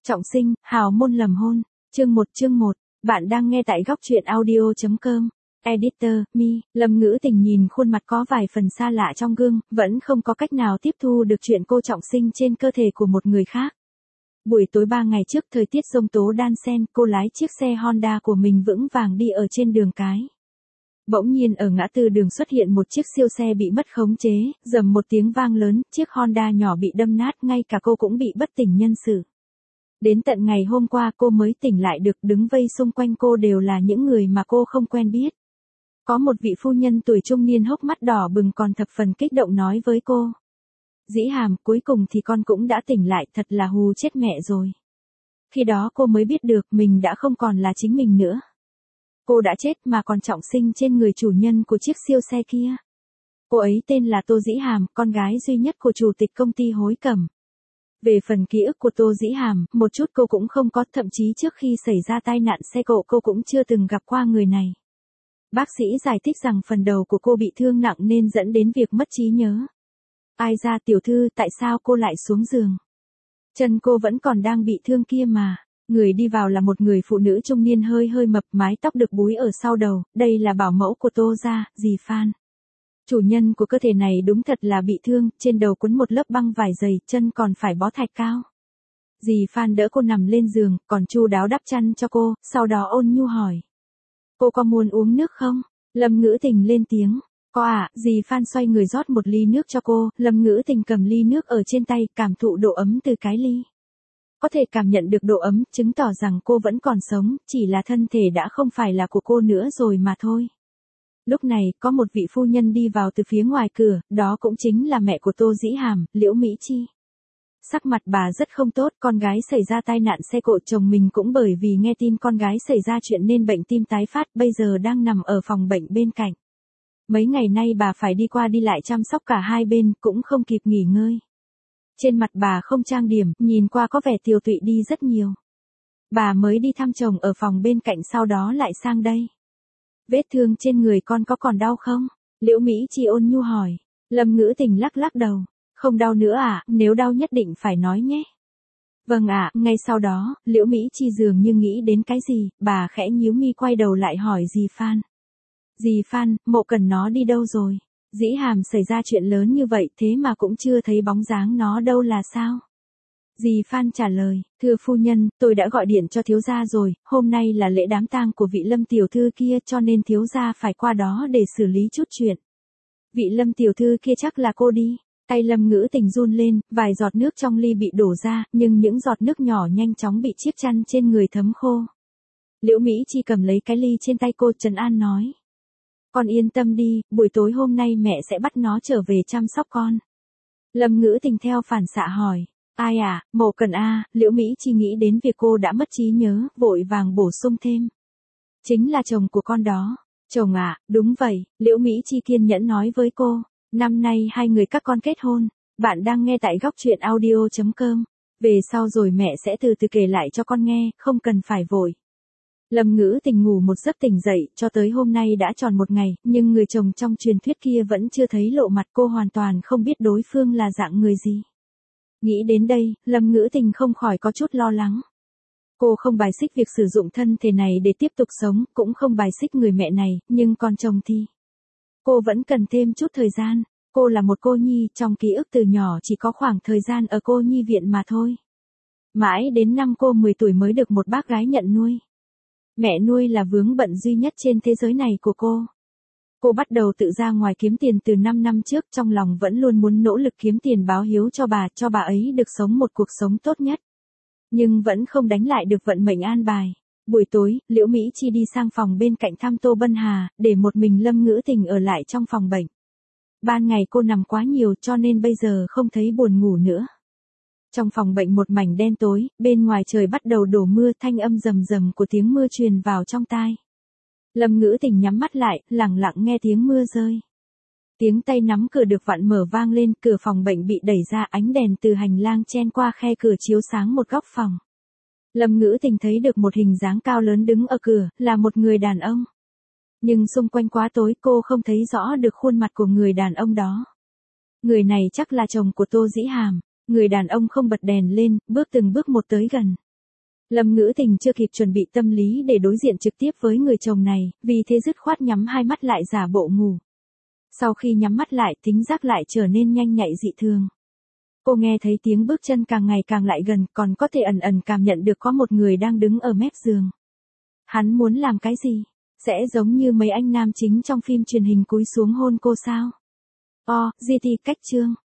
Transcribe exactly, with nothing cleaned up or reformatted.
Trọng sinh, hào môn lầm hôn. Chương một chương một. Bạn đang nghe tại góc truyện audio chấm com. Editor, Mi, Lâm Ngữ Tình nhìn khuôn mặt có vài phần xa lạ trong gương, vẫn không có cách nào tiếp thu được chuyện cô trọng sinh trên cơ thể của một người khác. Buổi tối ba ngày trước thời tiết giông tố đan xen, cô lái chiếc xe Honda của mình vững vàng đi ở trên đường cái. Bỗng nhiên ở ngã tư đường xuất hiện một chiếc siêu xe bị mất khống chế, rầm một tiếng vang lớn, chiếc Honda nhỏ bị đâm nát, ngay cả cô cũng bị bất tỉnh nhân sự. Đến tận ngày hôm qua cô mới tỉnh lại được, đứng vây xung quanh cô đều là những người mà cô không quen biết. Có một vị phu nhân tuổi trung niên hốc mắt đỏ bừng còn thập phần kích động nói với cô. Dĩ Hàm, cuối cùng thì con cũng đã tỉnh lại, thật là hù chết mẹ rồi. Khi đó cô mới biết được mình đã không còn là chính mình nữa. Cô đã chết mà còn trọng sinh trên người chủ nhân của chiếc siêu xe kia. Cô ấy tên là Tô Dĩ Hàm, con gái duy nhất của chủ tịch công ty Hối Cẩm. Về phần ký ức của Tô Dĩ Hàm, một chút cô cũng không có, thậm chí trước khi xảy ra tai nạn xe cộ cô cũng chưa từng gặp qua người này. Bác sĩ giải thích rằng phần đầu của cô bị thương nặng nên dẫn đến việc mất trí nhớ. Ai ra tiểu thư, tại sao cô lại xuống giường? Chân cô vẫn còn đang bị thương kia mà. Người đi vào là một người phụ nữ trung niên hơi hơi mập, mái tóc được búi ở sau đầu, đây là bảo mẫu của Tô gia, dì Phan. Chủ nhân của cơ thể này đúng thật là bị thương, trên đầu quấn một lớp băng vải dày, chân còn phải bó thạch cao. Dì Phan đỡ cô nằm lên giường, còn chu đáo đắp chăn cho cô, sau đó ôn nhu hỏi. Cô có muốn uống nước không? Lâm Ngữ Tình lên tiếng. Có ạ, à, dì Phan xoay người rót một ly nước cho cô, Lâm Ngữ Tình cầm ly nước ở trên tay, cảm thụ độ ấm từ cái ly. Có thể cảm nhận được độ ấm, chứng tỏ rằng cô vẫn còn sống, chỉ là thân thể đã không phải là của cô nữa rồi mà thôi. Lúc này, có một vị phu nhân đi vào từ phía ngoài cửa, đó cũng chính là mẹ của Tô Dĩ Hàm, Liễu Mỹ Chi. Sắc mặt bà rất không tốt, con gái xảy ra tai nạn xe cộ, chồng mình cũng bởi vì nghe tin con gái xảy ra chuyện nên bệnh tim tái phát, bây giờ đang nằm ở phòng bệnh bên cạnh. Mấy ngày nay bà phải đi qua đi lại chăm sóc cả hai bên, cũng không kịp nghỉ ngơi. Trên mặt bà không trang điểm, nhìn qua có vẻ tiều tụy đi rất nhiều. Bà mới đi thăm chồng ở phòng bên cạnh sau đó lại sang đây. Vết thương trên người con có còn đau không? Liễu Mỹ Chi ôn nhu hỏi. Lâm Ngữ Tình lắc lắc đầu. Không đau nữa à, nếu đau nhất định phải nói nhé. Vâng ạ, ngay sau đó, Liễu Mỹ Chi dường như nghĩ đến cái gì, bà khẽ nhíu mi quay đầu lại hỏi dì Phan. Dì Phan, Mộ Cần nó đi đâu rồi? Dĩ Hàm xảy ra chuyện lớn như vậy thế mà cũng chưa thấy bóng dáng nó đâu là sao? Dì Phan trả lời, thưa phu nhân, tôi đã gọi điện cho thiếu gia rồi, hôm nay là lễ đám tang của vị Lâm tiểu thư kia cho nên thiếu gia phải qua đó để xử lý chút chuyện. Vị Lâm tiểu thư kia chắc là cô đi. Tay Lâm Ngữ Tình run lên, vài giọt nước trong ly bị đổ ra, nhưng những giọt nước nhỏ nhanh chóng bị chiếc chăn trên người thấm khô. Liễu Mỹ Chi cầm lấy cái ly trên tay cô, trấn an nói. Con yên tâm đi, buổi tối hôm nay mẹ sẽ bắt nó trở về chăm sóc con. Lâm Ngữ Tình theo phản xạ hỏi. Ai à, Mộ Cần a, Liễu Mỹ Chi nghĩ đến việc cô đã mất trí nhớ, vội vàng bổ sung thêm. Chính là chồng của con đó. Chồng à, đúng vậy, Liễu Mỹ Chi kiên nhẫn nói với cô. Năm nay hai người các con kết hôn. Bạn đang nghe tại góc truyện audio chấm com. Về sau rồi mẹ sẽ từ từ kể lại cho con nghe, không cần phải vội. Lâm Ngữ Tình ngủ một giấc tỉnh dậy, cho tới hôm nay đã tròn một ngày, nhưng người chồng trong truyền thuyết kia vẫn chưa thấy lộ mặt, cô hoàn toàn không biết đối phương là dạng người gì. Nghĩ đến đây, Lâm Ngữ Tình không khỏi có chút lo lắng. Cô không bài xích việc sử dụng thân thể này để tiếp tục sống, cũng không bài xích người mẹ này, nhưng con chồng thì... Cô vẫn cần thêm chút thời gian, cô là một cô nhi, trong ký ức từ nhỏ chỉ có khoảng thời gian ở cô nhi viện mà thôi. Mãi đến năm cô mười tuổi mới được một bác gái nhận nuôi. Mẹ nuôi là vướng bận duy nhất trên thế giới này của cô. Cô bắt đầu tự ra ngoài kiếm tiền từ năm năm trước, trong lòng vẫn luôn muốn nỗ lực kiếm tiền báo hiếu cho bà, cho bà ấy được sống một cuộc sống tốt nhất. Nhưng vẫn không đánh lại được vận mệnh an bài. Buổi tối, Liễu Mỹ Chi đi sang phòng bên cạnh thăm Tô Bân Hà, để một mình Lâm Ngữ Tình ở lại trong phòng bệnh. Ban ngày cô nằm quá nhiều cho nên bây giờ không thấy buồn ngủ nữa. Trong phòng bệnh một mảnh đen tối, bên ngoài trời bắt đầu đổ mưa, thanh âm rầm rầm của tiếng mưa truyền vào trong tai. Lâm Ngữ Tình nhắm mắt lại, lặng lặng nghe tiếng mưa rơi. Tiếng tay nắm cửa được vặn mở vang lên, cửa phòng bệnh bị đẩy ra, ánh đèn từ hành lang chen qua khe cửa chiếu sáng một góc phòng. Lâm Ngữ Tình thấy được một hình dáng cao lớn đứng ở cửa, là một người đàn ông. Nhưng xung quanh quá tối, cô không thấy rõ được khuôn mặt của người đàn ông đó. Người này chắc là chồng của Tô Dĩ Hàm. Người đàn ông không bật đèn lên, bước từng bước một tới gần. Lâm Ngữ Tình chưa kịp chuẩn bị tâm lý để đối diện trực tiếp với người chồng này, vì thế dứt khoát nhắm hai mắt lại giả bộ ngủ. Sau khi nhắm mắt lại, tính giác lại trở nên nhanh nhạy dị thường. Cô nghe thấy tiếng bước chân càng ngày càng lại gần, còn có thể ẩn ẩn cảm nhận được có một người đang đứng ở mép giường. Hắn muốn làm cái gì? Sẽ giống như mấy anh nam chính trong phim truyền hình cúi xuống hôn cô sao? O, giê tê cách chương.